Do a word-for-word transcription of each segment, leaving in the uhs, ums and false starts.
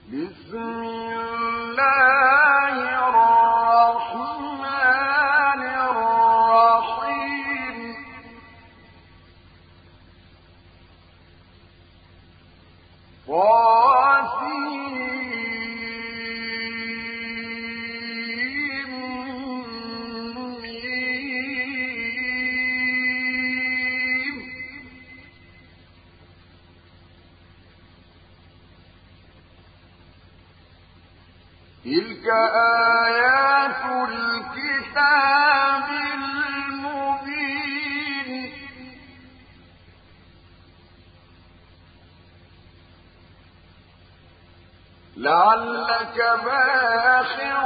بسم الله الرحمن الرحيم تلك آيات الكتاب المبين لعلك باخع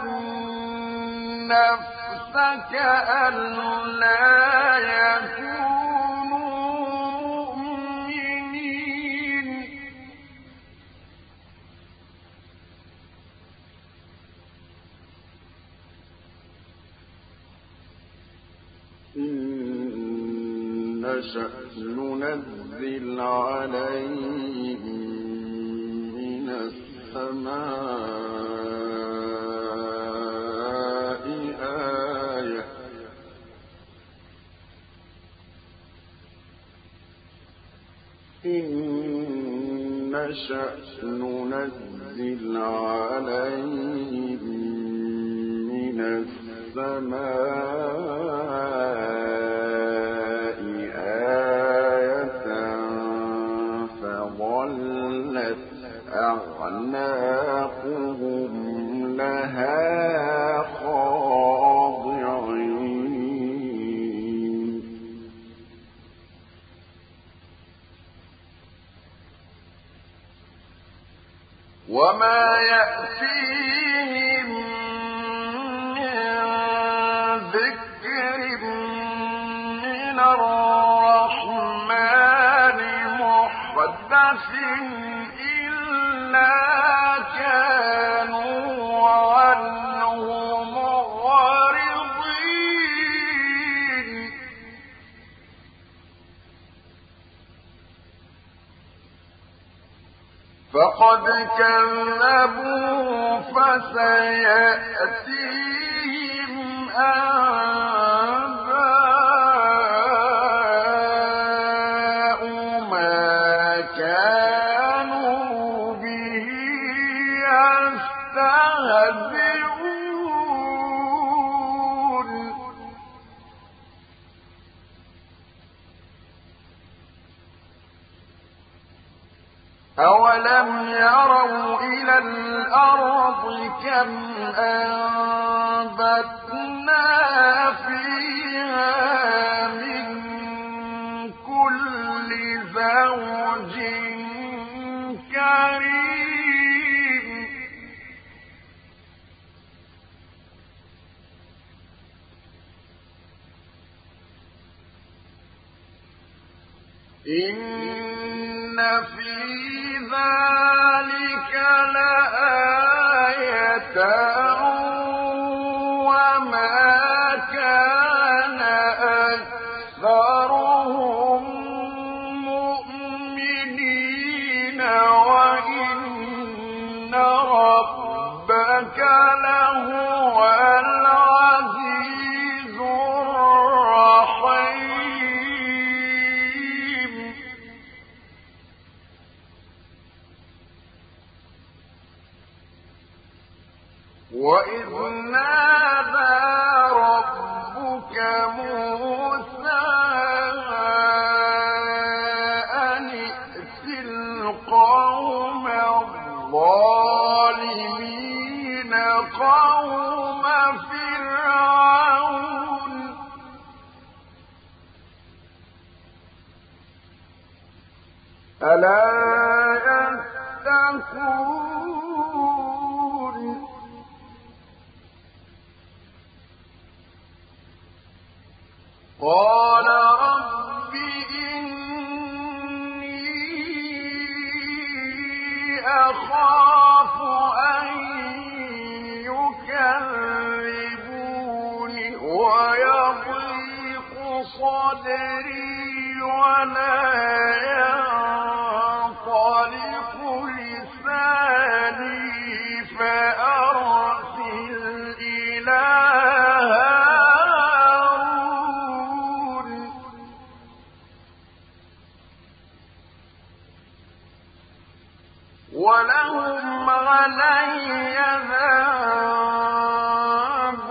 نفسك ألا يكونوا مؤمنين إن نشأ ننزل عليهم من السماء آية إن نشأ ننزل عليهم من السماء آية فظلت أعناقهم لها خاضعين وما يأتيهم من ذكر من الرحمن محدث إلا كانوا عنه معرضين فقد كذبوا فسيأتيهم أنباء ما كانوا به يستهزئون أولم يروا إلى الأرض كم أنبتنا فيها من كل زوج كريم إن في ذلك لآية وما كان أكثرهم مؤمنين وإن ربك لهو العزيز الرحيم وإذ نادى ربك موسى أن ائت القوم الظالمين قوم فرعون ألا يتقون قال رب إني أخاف أن يكذبون ويضيق صدري ولا ينطلق لساني ولهم علي ذنب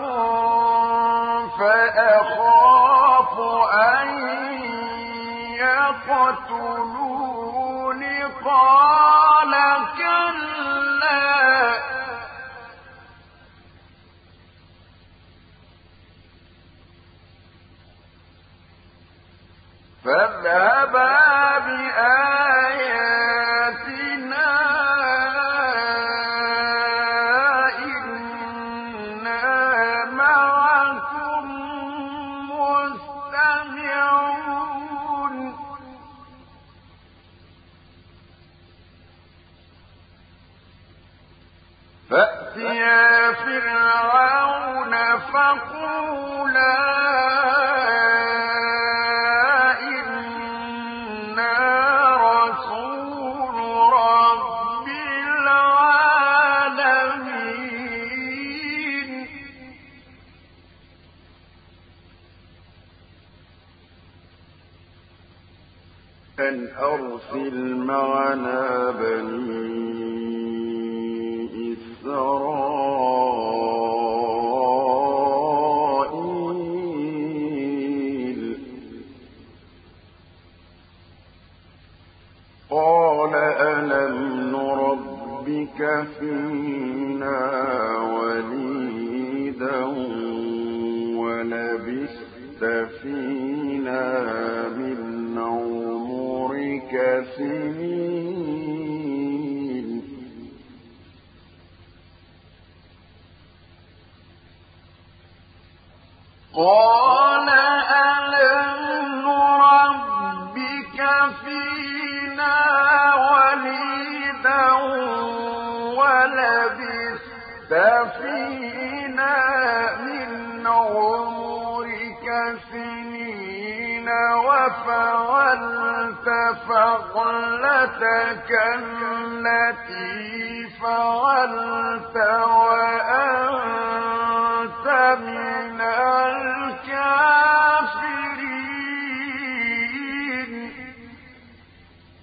فأخاف أن يقتلون قال كلا فاذهبا بآياتنا إنا معكم مستمعون فأتيا فرعون فقولا أن أرسل معنا بني إسرائيل قال ألم نربك فينا وليدا ولبثت فينا من سنين قال ألم نربك فينا وليدا ولبثت فينا من عمرك سنين وفعلت فعلتك التي فعلت وأنت من